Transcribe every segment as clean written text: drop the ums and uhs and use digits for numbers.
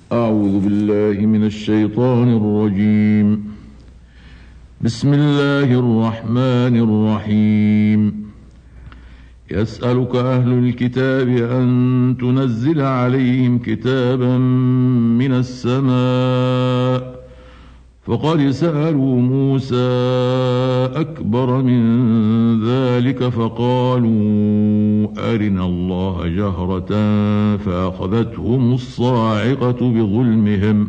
أعوذ بالله من الشيطان الرجيم. بسم الله الرحمن الرحيم. يسألك أهل الكتاب أن تنزل عليهم كتابا من السماء فقد سألوا موسى أكبر من ذلك فقالوا أرنا الله جهرة فأخذتهم الصاعقة بظلمهم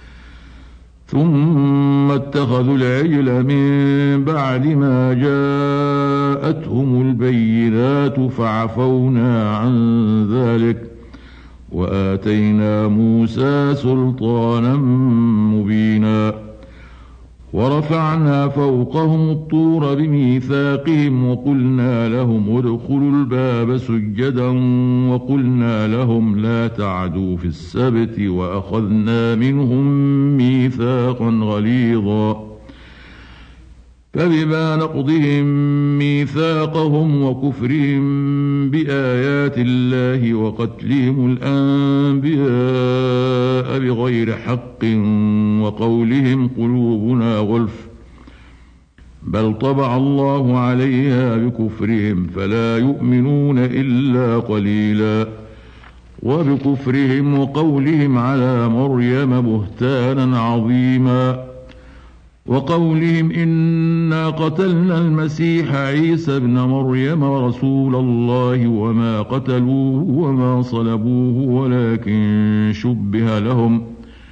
ثم اتخذوا العجل من بعد ما جاءتهم البينات فعفونا عن ذلك وآتينا موسى سلطانا مبينا ورفعنا فوقهم الطور بميثاقهم وقلنا لهم ادخلوا الباب سجدا وقلنا لهم لا تعدوا في السبت وأخذنا منهم ميثاقا غليظا فبما نقضهم ميثاقهم وكفرهم بآيات الله وقتلهم الأنبياء بغير حق وقولهم قلوبنا غلف بل طبع الله عليها بكفرهم فلا يؤمنون إلا قليلا وبكفرهم وقولهم على مريم بهتانا عظيما وقولهم إنا قتلنا المسيح عيسى ابن مريم رسول الله وما قتلوه وما صلبوه ولكن شبه لهم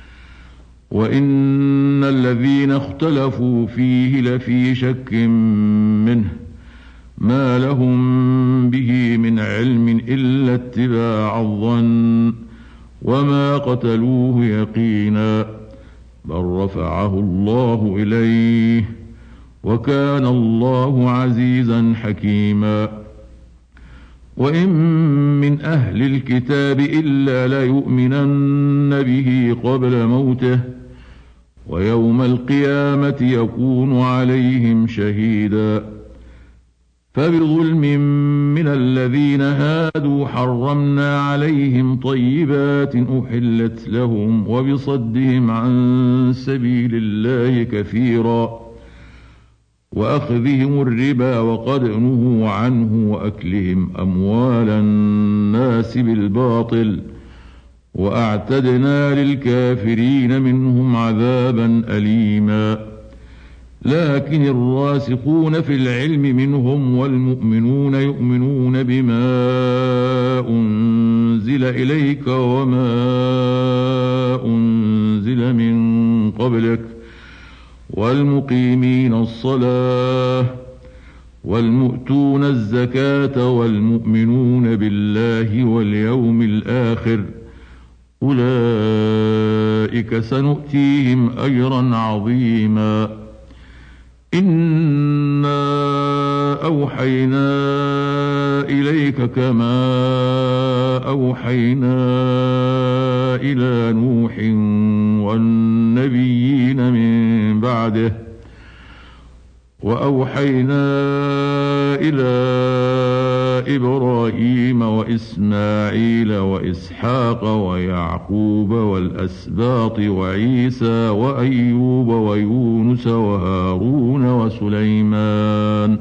وإن الذين اختلفوا فيه لفي شك منه ما لهم به من علم إلا اتباع الظن وما قتلوه يقينا بل رفعه الله إليه وكان الله عزيزا حكيما وإن من أهل الكتاب إلا ليؤمنن به قبل موته ويوم القيامة يكون عليهم شهيدا فبظلم من الذين هادوا حرمنا عليهم طيبات أحلت لهم وبصدهم عن سبيل الله كثيرا وأخذهم الربا وقد نهوا عنه وأكلهم أموال الناس بالباطل وأعتدنا للكافرين منهم عذابا أليما لكن الراسخون في العلم منهم والمؤمنون يؤمنون بما أنزل إليك وما أنزل من قبلك والمقيمين الصلاة والمؤتون الزكاة والمؤمنون بالله واليوم الآخر أولئك سنؤتيهم أجرا عظيما إنا أوحينا إليك كما أوحينا إلى نوح والنبيين من بعده وأوحينا إلى إبراهيم وإسماعيل وإسحاق ويعقوب والأسباط وعيسى وأيوب ويونس وهارون وسليمان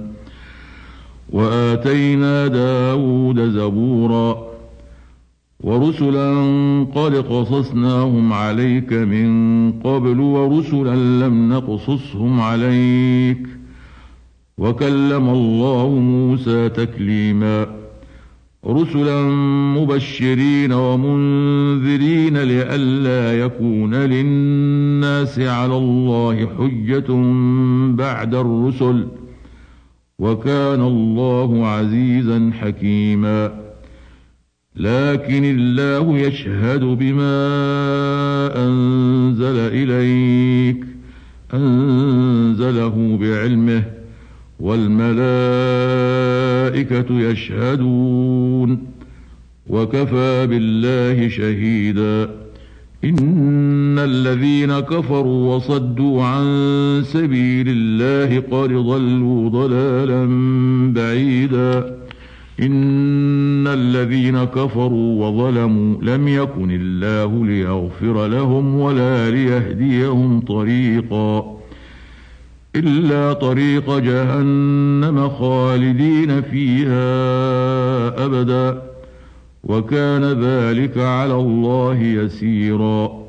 وآتينا داود زبورا ورسلا قد قصصناهم عليك من قبل ورسلا لم نقصصهم عليك وكلم الله موسى تكليما رسلا مبشرين ومنذرين لئلا يكون للناس على الله حجة بعد الرسل وكان الله عزيزا حكيما لكن الله يشهد بما أنزل إليك أنزله بعلمه والملائكة يشهدون وكفى بالله شهيدا إن الذين كفروا وصدوا عن سبيل الله قد ضلوا ضلالا بعيدا إن الذين كفروا وظلموا لم يكن الله ليغفر لهم ولا ليهديهم طريقا إلا طريق جهنم خالدين فيها أبدا وكان ذلك على الله يسيرا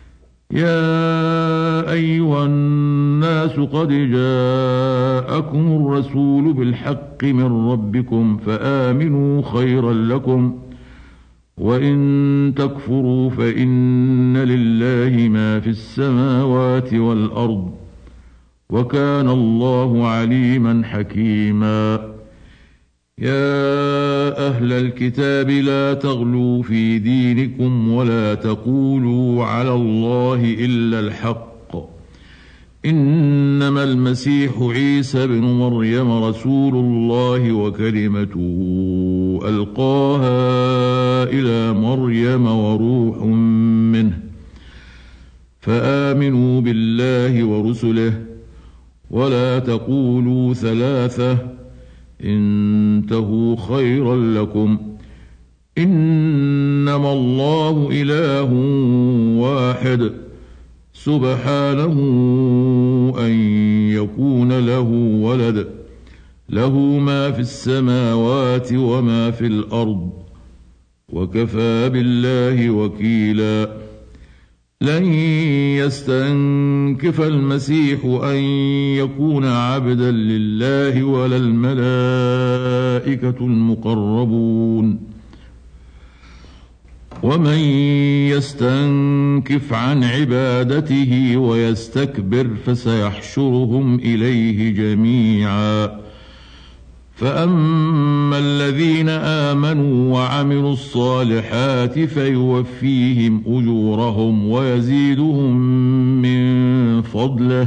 يا أيها الناس قد جاءكم الرسول بالحق من ربكم فآمنوا خيرا لكم وإن تكفروا فإن لله ما في السماوات والأرض وكان الله عليما حكيما يا أهل الكتاب لا تغلوا في دينكم ولا تقولوا على الله إلا الحق إنما المسيح عيسى بن مريم رسول الله وكلمته ألقاها إلى مريم وروح منه فآمنوا بالله ورسله ولا تقولوا ثلاثة انتهوا خيرا لكم إنما الله إله واحد سبحانه أن يكون له ولد له ما في السماوات وما في الأرض وكفى بالله وكيلا لن يستنكف المسيح أن يكون عبدا لله ولا الملائكة المقربون ومن يستنكف عن عبادته ويستكبر فسيحشرهم إليه جميعا فأما الذين آمنوا وعملوا الصالحات فيوفيهم أجورهم ويزيدهم من فضله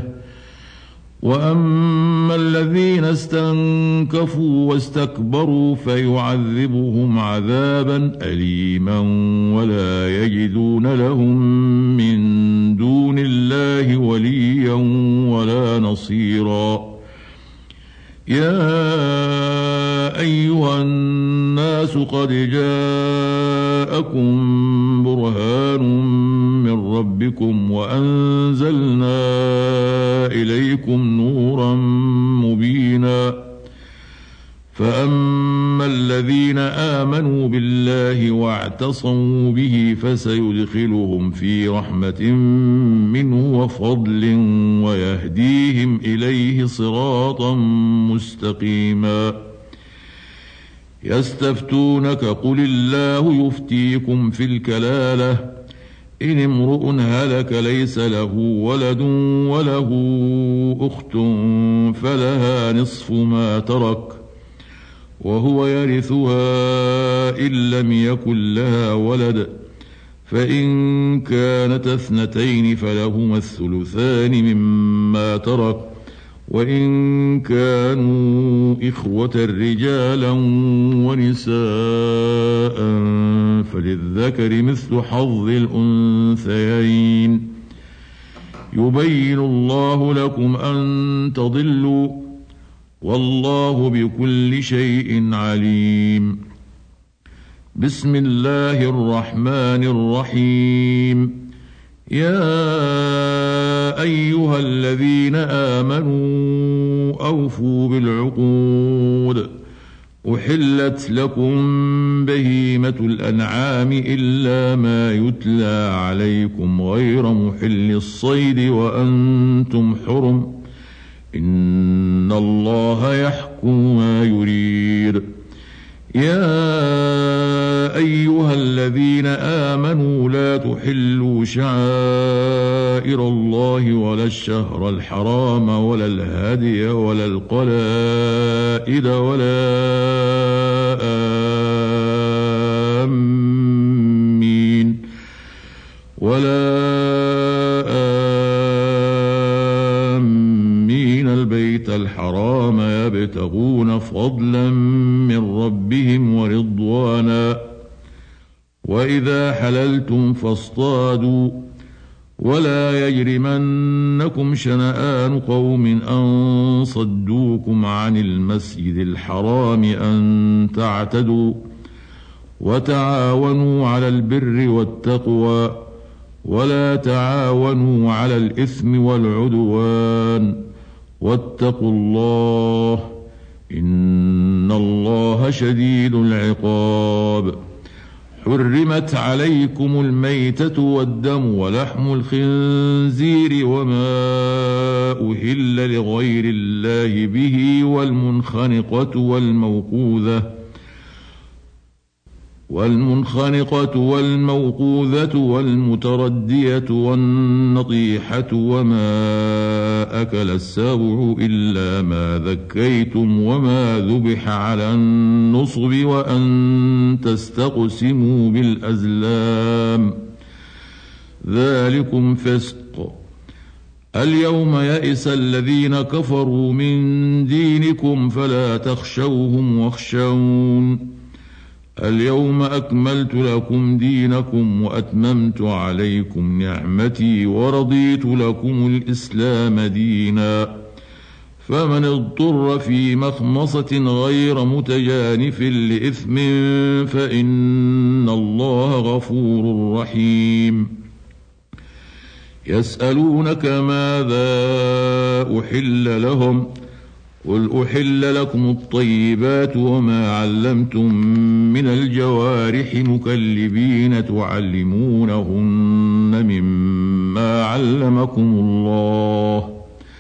وأما الذين استنكفوا واستكبروا فيعذبهم عذابا أليما ولا يجدون لهم من دون الله وليا ولا نصيرا يا أيها الناس قد جاءكم برهان من ربكم وأنزلنا إليكم نورا مبينا فأما الذين آمنوا بالله واعتصموا به فسيدخلهم في رحمة منه وفضل ويهديهم إليه صراطا مستقيما يستفتونك قل الله يفتيكم في الكلالة إن امرؤ هلك ليس له ولد وله أخت فلها نصف ما ترك وهو يرثها إن لم يكن لها ولد فإن كانت اثنتين فلهما الثلثان مما ترك وإن كانوا إخوة رجالا ونساء فللذكر مثل حظ الأنثيين يبين الله لكم أن تضلوا والله بكل شيء عليم بسم الله الرحمن الرحيم يا أيها الذين آمنوا أوفوا بالعقود أحلت لكم بهيمة الأنعام إلا ما يتلى عليكم غير محل الصيد وأنتم حرم إن الله يحكم ما يريد يا أيها الذين آمنوا لا تحلوا شعائر الله ولا الشهر الحرام ولا الهدي ولا القلائد ولا آمين البيت الحرام يبتغون فضلا من ربهم ورضوانا وإذا حللتم فاصطادوا ولا يجرمنكم شنآن قوم أن صدوكم عن المسجد الحرام أن تعتدوا وتعاونوا على البر والتقوى ولا تعاونوا على الإثم والعدوان واتقوا الله إن الله شديد العقاب. حرمت عليكم الميتة والدم ولحم الخنزير وما أهل لغير الله به والمنخنقة والموقوذة والمتردية والنطيحة وما أكل السبع إلا ما ذكيتم وما ذبح على النصب وأن تستقسموا بالأزلام ذلكم فسق. اليوم يئس الذين كفروا من دينكم فلا تخشوهم واخشون. اليوم أكملت لكم دينكم وأتممت عليكم نعمتي ورضيت لكم الإسلام دينا. فمن اضطر في مخمصة غير متجانف لإثم فإن الله غفور رحيم. يسألونك ماذا أحل لهم قل أحل لكم الطيبات وما علمتم من الجوارح مكلبين تعلمونهن مما علمكم الله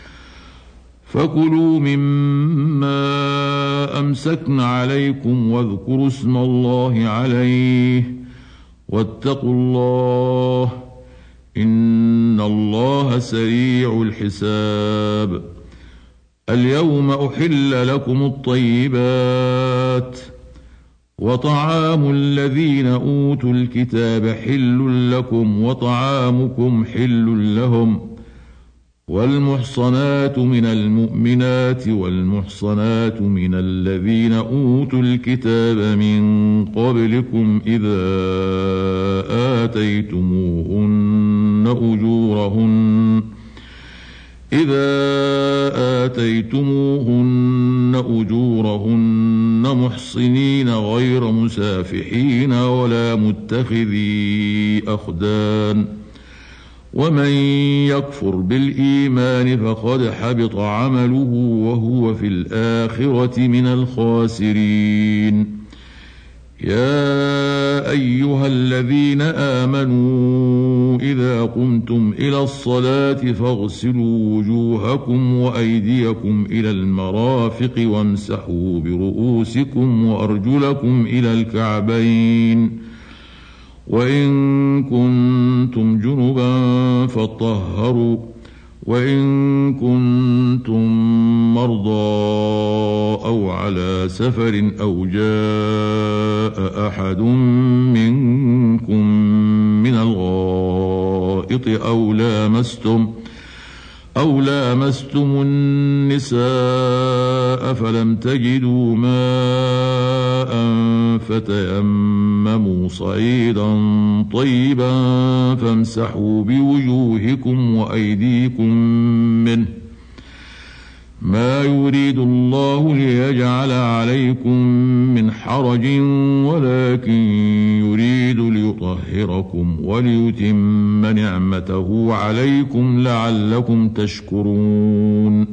فكلوا مما أمسكن عليكم واذكروا اسم الله عليه واتقوا الله إن الله سريع الحساب. اليوم أحل لكم الطيبات وطعام الذين أوتوا الكتاب حل لكم وطعامكم حل لهم والمحصنات من المؤمنات والمحصنات من الذين أوتوا الكتاب من قبلكم إذا آتيتموهن أجورهن محصنين غير مسافحين ولا متخذي أخدان ومن يكفر بالإيمان فقد حبط عمله وهو في الآخرة من الخاسرين. يا أيها الذين آمنوا إذا قمتم إلى الصلاة فاغسلوا وجوهكم وأيديكم إلى المرافق وامسحوا برؤوسكم وأرجلكم إلى الكعبين وإن كنتم جنبا فطهروا وإن كنتم مرضى أو على سفر أو جاء أحد منكم من الغائط أو لامستم النساء فلم تجدوا ماء فتيمموا صعيدا طيبا فامسحوا بوجوهكم وأيديكم منه ما يريد الله ليجعل عليكم من حرج ولكن يريد ليطهركم وليتم نعمته عليكم لعلكم تشكرون.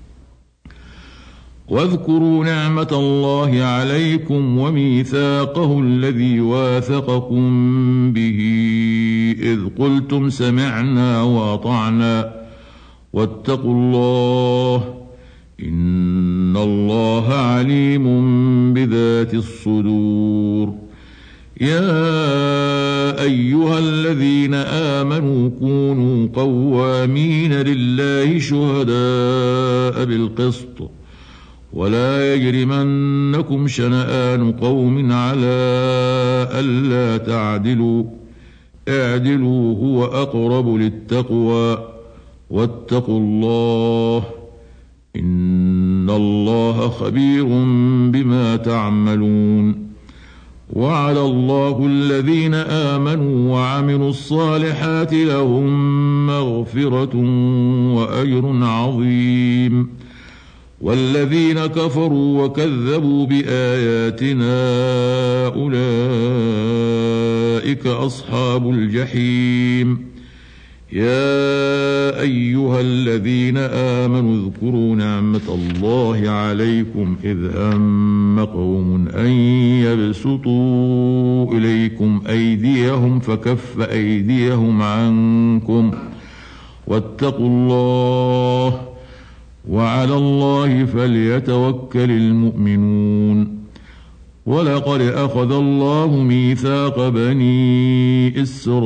واذكروا نعمة الله عليكم وميثاقه الذي واثقكم به إذ قلتم سمعنا وأطعنا واتقوا الله إن الله عليم بذات الصدور. يا أيها الذين آمنوا كونوا قوامين لله شهداء بالقسط ولا يجرمنكم شنآن قوم على ألا تعدلوا اعدلوا هو أقرب للتقوى واتقوا الله إن الله خبير بما تعملون. وعد الله الذين آمنوا وعملوا الصالحات لهم مغفرة وأجر عظيم والذين كفروا وكذبوا بآياتنا أولئك أصحاب الجحيم يا أيها الذين آمنوا اذكروا نعمة الله عليكم إذ هم قوم أن يبسطوا إليكم أيديهم فكف أيديهم عنكم واتقوا الله وعلى الله فليتوكل المؤمنون ولقد أخذ الله ميثاق بني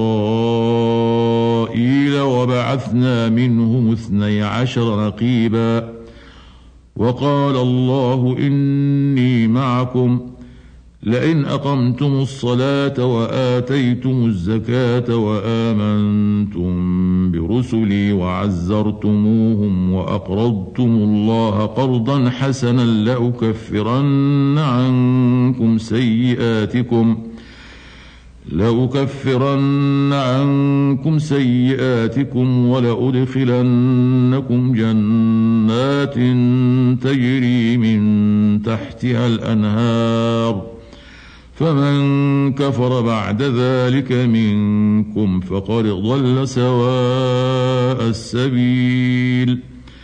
إسرائيل وبعثنا منهم 12 نقيبا وقال الله إني معكم لئن أقمتم الصلاة وآتيتم الزكاة وآمنتم برسلي وعزرتموهم وأقرضتم الله قرضا حسنا لأكفرن عنكم سيئاتكم ولأدخلنكم جنات تجري من تحتها الأنهار فمن كفر بعد ذلك منكم فقد ضل سواء السبيل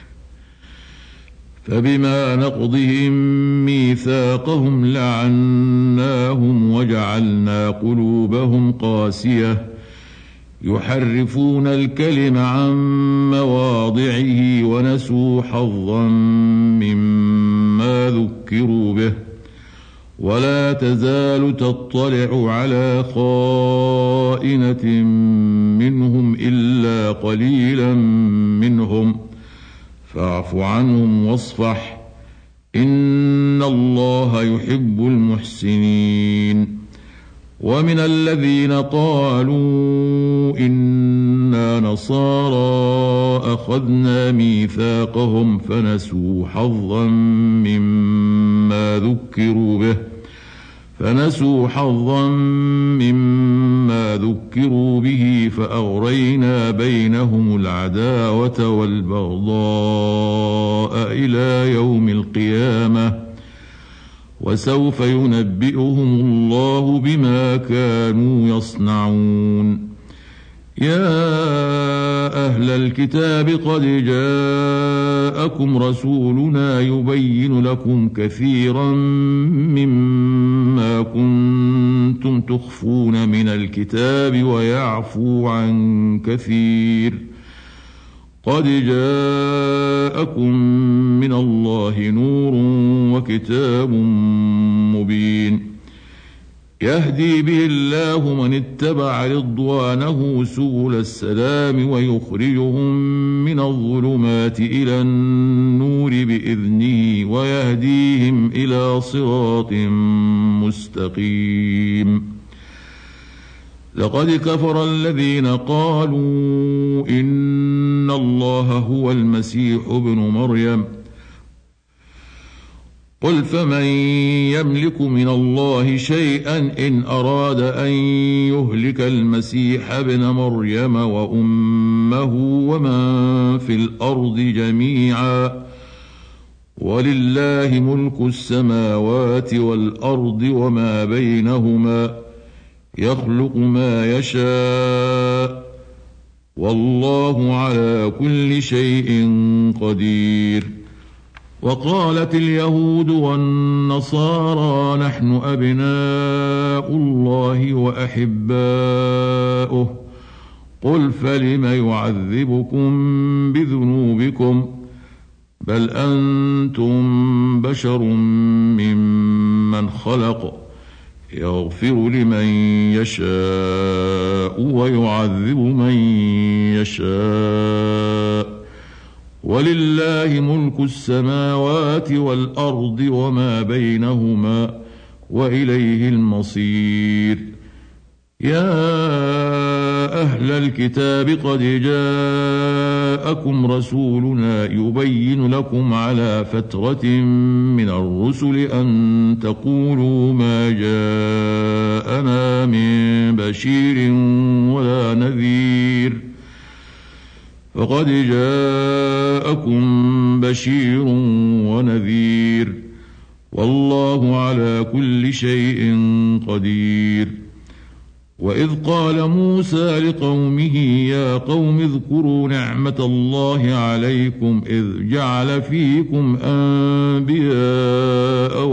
فبما نقضهم ميثاقهم لعناهم وجعلنا قلوبهم قاسية يحرفون الكلم عن مواضعه ونسوا حظا مما ذكروا به ولا تزال تطلع على خائنة منهم إلا قليلا منهم فاعف عنهم واصفح إن الله يحب المحسنين ومن الذين قالوا إنا نصارى أخذنا ميثاقهم فنسوا حظا مما ذكروا به فأغرينا بينهم العداوة والبغضاء إلى يوم القيامة وسوف ينبئهم الله بما كانوا يصنعون يا أهل الكتاب قد جاءكم رسولنا يبين لكم كثيرا مما كنتم تخفون من الكتاب ويعفو عن كثير قد جاءكم من الله نور وكتاب مبين يهدي به الله من اتبع رضوانه سبل السلام ويخرجهم من الظلمات إلى النور بإذنه ويهديهم إلى صراط مستقيم لقد كفر الذين قالوا إن الله هو المسيح ابن مريم قل فمن يملك من الله شيئا إن أراد أن يهلك المسيح ابن مريم وأمه ومن في الأرض جميعا ولله ملك السماوات والأرض وما بينهما يخلق ما يشاء والله على كل شيء قدير وقالت اليهود والنصارى نحن أبناء الله وأحباؤه قل فلم يعذبكم بذنوبكم بل أنتم بشر ممن خلق يغفر لمن يشاء ويعذب من يشاء ولله ملك السماوات والأرض وما بينهما وإليه المصير يا أهل الكتاب قد جاءكم رسولنا يبين لكم على فترة من الرسل أن تقولوا ما جاءنا من بشير ولا نذير فقد جاءكم بشير ونذير والله على كل شيء قدير. وإذ قال موسى لقومه يا قوم اذكروا نعمة الله عليكم إذ جعل فيكم أنبياء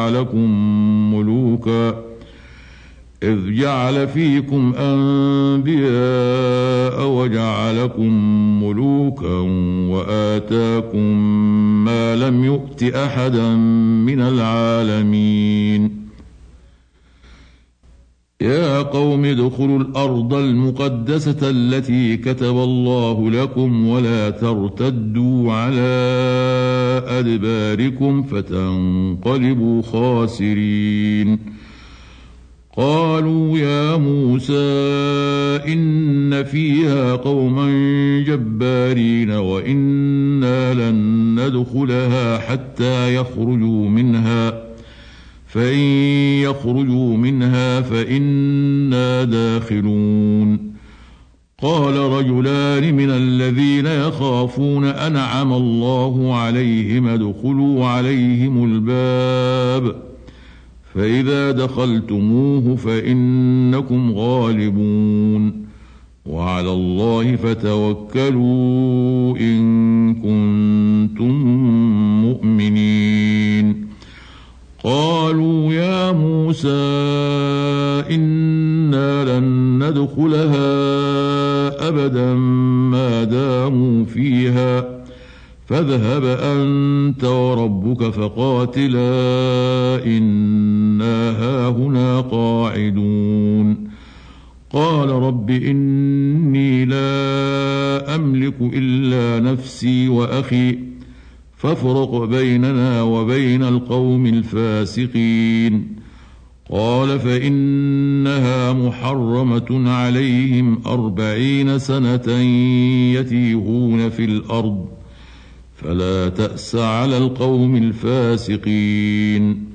وجعلكم ملوكا وآتاكم ما لم يؤت أحدا من العالمين. يا قوم ادخلوا الأرض المقدسة التي كتب الله لكم ولا ترتدوا على أدباركم فتنقلبوا خاسرين. قالوا يا موسى إن فيها قوما جبارين وإنا لن ندخلها حتى يخرجوا منها فإن يخرجوا منها فإنا داخلون. قال رجلان من الذين يخافون أنعم الله عليهم ادخلوا عليهم الباب فإذا دخلتموه فإنكم غالبون وعلى الله فتوكلوا إن كنتم مؤمنين. قالوا يا موسى إنا لن ندخلها أبدا ما داموا فيها فاذهب أنت وربك فقاتلا إنا هاهنا قاعدون. قال رب إني لا أملك إلا نفسي وأخي فافرق بيننا وبين القوم الفاسقين. قال فإنها محرمة عليهم 40 سنة يتيهون في الأرض فلا تأس على القوم الفاسقين.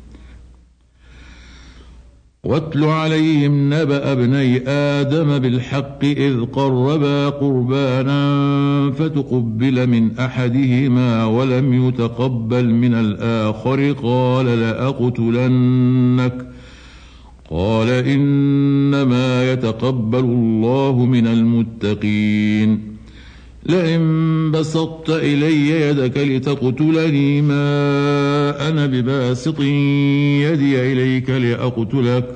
واتل عليهم نبأ ابني آدم بالحق إذ قربا قربانا فتقبل من أحدهما ولم يتقبل من الآخر قال لأقتلنك قال إنما يتقبل الله من المتقين. لئن بسطت إلي يدك لتقتلني ما أنا بباسط يدي إليك لأقتلك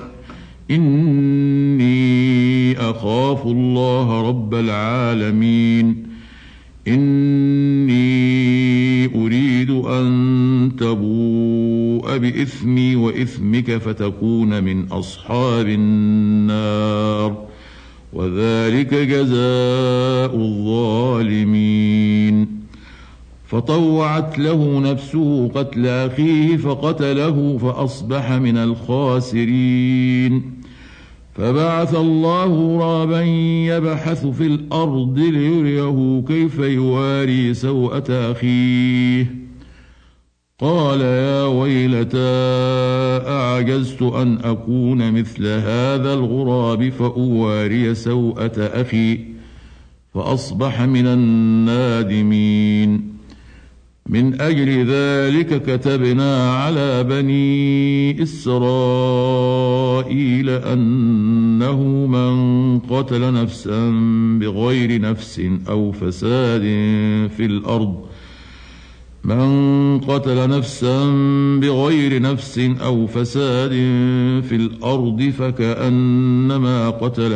إني أخاف الله رب العالمين. إني أريد أن تبوء بإثمي وإثمك فتكون من أصحاب النار وذلك جزاء الظالمين. فطوعت له نفسه قتل أخيه فقتله فأصبح من الخاسرين. فبعث الله غرابا يبحث في الأرض ليريه كيف يواري سوءة أخيه قال يا ويلتى أعجزت أن أكون مثل هذا الغراب فأواري سوءة أخي فأصبح من النادمين. من أجل ذلك كتبنا على بني إسرائيل أنه من قتل نفسا بغير نفس أو فساد في الأرض فكأنما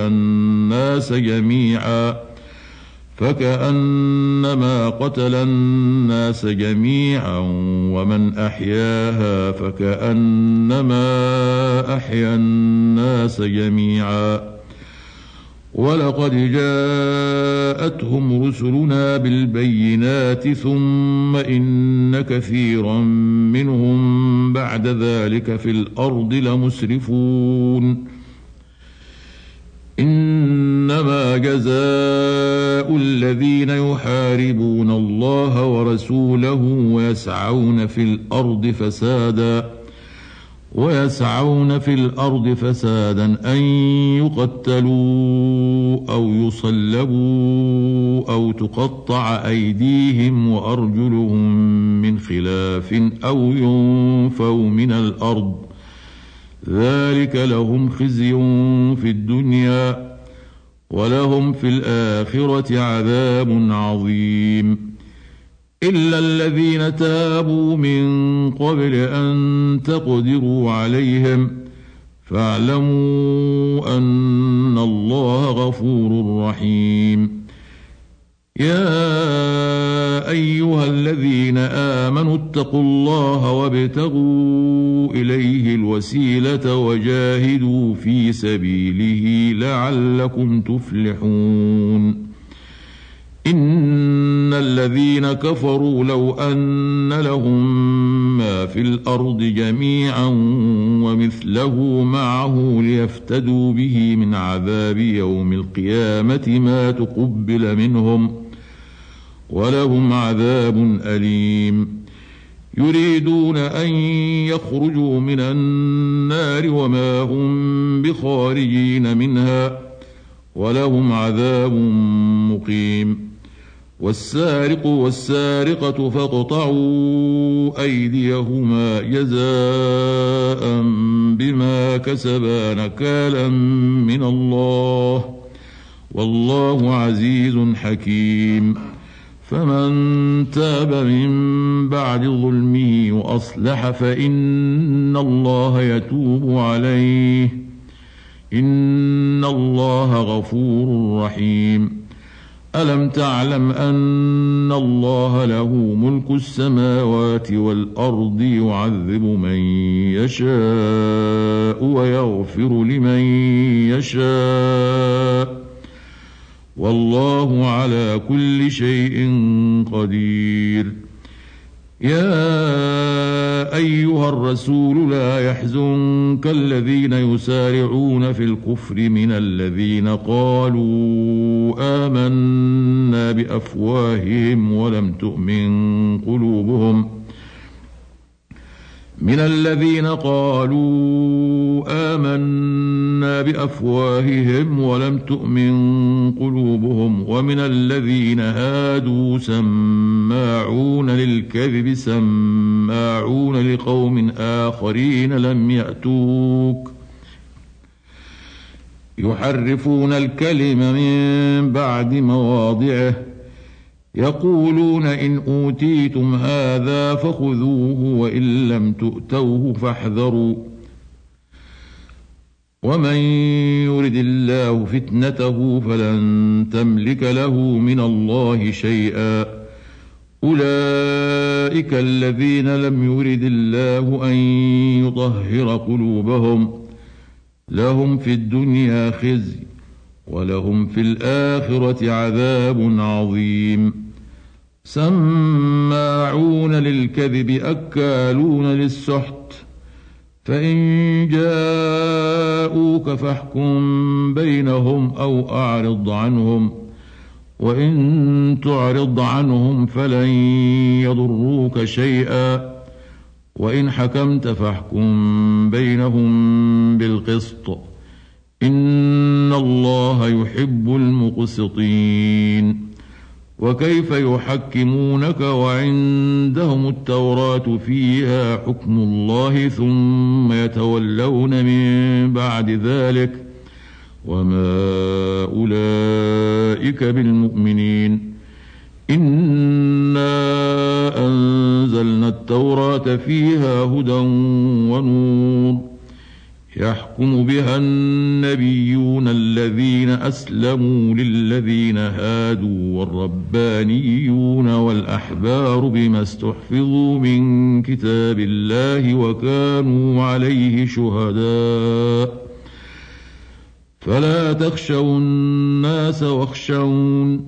قتل الناس جميعا ومن أحياها فكأنما أحيا الناس جميعا. ولقد جاءتهم رسلنا بالبينات ثم إن كثيرا منهم بعد ذلك في الأرض لمسرفون. إنما جزاء الذين يحاربون الله ورسوله ويسعون في الأرض فسادا أن يقتلوا أو يصلبوا أو تقطع أيديهم وأرجلهم من خلاف أو ينفوا من الأرض، ذلك لهم خزي في الدنيا ولهم في الآخرة عذاب عظيم. إلا الذين تابوا من قبل أن تقدروا عليهم فاعلموا أن الله غفور رحيم. يا أيها الذين آمنوا اتقوا الله وابتغوا إليه الوسيلة وجاهدوا في سبيله لعلكم تفلحون. إن الذين كفروا لو أن لهم ما في الأرض جميعا ومثله معه ليفتدوا به من عذاب يوم القيامة ما تقبل منهم ولهم عذاب أليم. يريدون أن يخرجوا من النار وما هم بخارجين منها ولهم عذاب مقيم. والسارق والسارقة فاقطعوا أيديهما جزاء بما كسبا نكالا من الله والله عزيز حكيم. فمن تاب من بعد ظلمه وأصلح فإن الله يتوب عليه إن الله غفور رحيم. ألم تعلم أن الله له ملك السماوات والأرض يعذب من يشاء ويغفر لمن يشاء والله على كل شيء قدير. يا أيها الرسول لا يحزنك الذين يسارعون في الكفر من الذين قالوا آمنا بأفواههم ولم تؤمن قلوبهم ومن الذين هادوا سماعون للكذب سماعون لقوم آخرين لم يأتوك يحرفون الكلم من بعد مواضعه يقولون إن أوتيتم هذا فخذوه وإن لم تؤتوه فاحذروا ومن يرد الله فتنته فلن تملك له من الله شيئا أولئك الذين لم يرد الله أن يطهر قلوبهم لهم في الدنيا خزي ولهم في الآخرة عذاب عظيم. سماعون للكذب أكالون للسحت فإن جاءوك فاحكم بينهم أو أعرض عنهم وإن تعرض عنهم فلن يضروك شيئا وإن حكمت فاحكم بينهم بالقسط إن الله يحب المقسطين. وكيف يحكمونك وعندهم التوراة فيها حكم الله ثم يتولون من بعد ذلك وما أولئك بالمؤمنين. إنا أنزلنا التوراة فيها هدى ونور يحكم بها النبيون الذين أسلموا للذين هادوا والربانيون والأحبار بما استحفظوا من كتاب الله وكانوا عليه شهداء فلا تخشوا الناس واخشون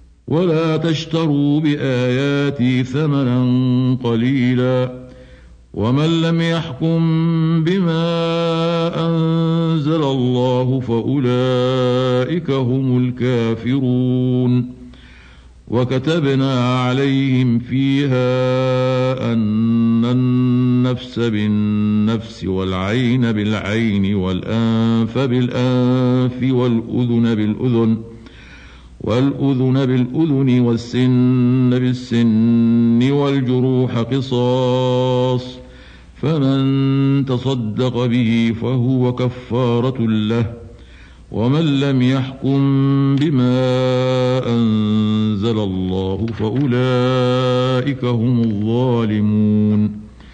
ولا تشتروا بآياتي ثمنا قليلا ومن لم يحكم بما أنزل الله فأولئك هم الكافرون وكتبنا عليهم فيها أن النفس بالنفس والعين بالعين والأنف بالأنف والأذن بالأذن والسن بالسن والجروح قصاص فمن تصدق به فهو كفارة له ومن لم يحكم بما أنزل الله فأولئك هم الظالمون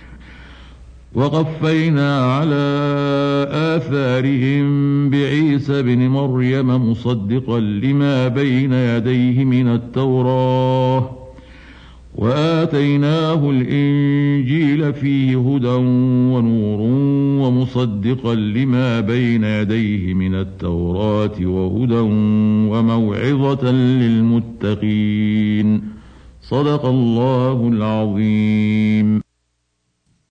وقفينا على آثارهم بعيسى بن مريم مصدقا لما بين يديه من التوراة وآتيناه الإنجيل فيه هدى ونور ومصدقا لما بين يديه من التوراة وهدى وموعظة للمتقين صدق الله العظيم.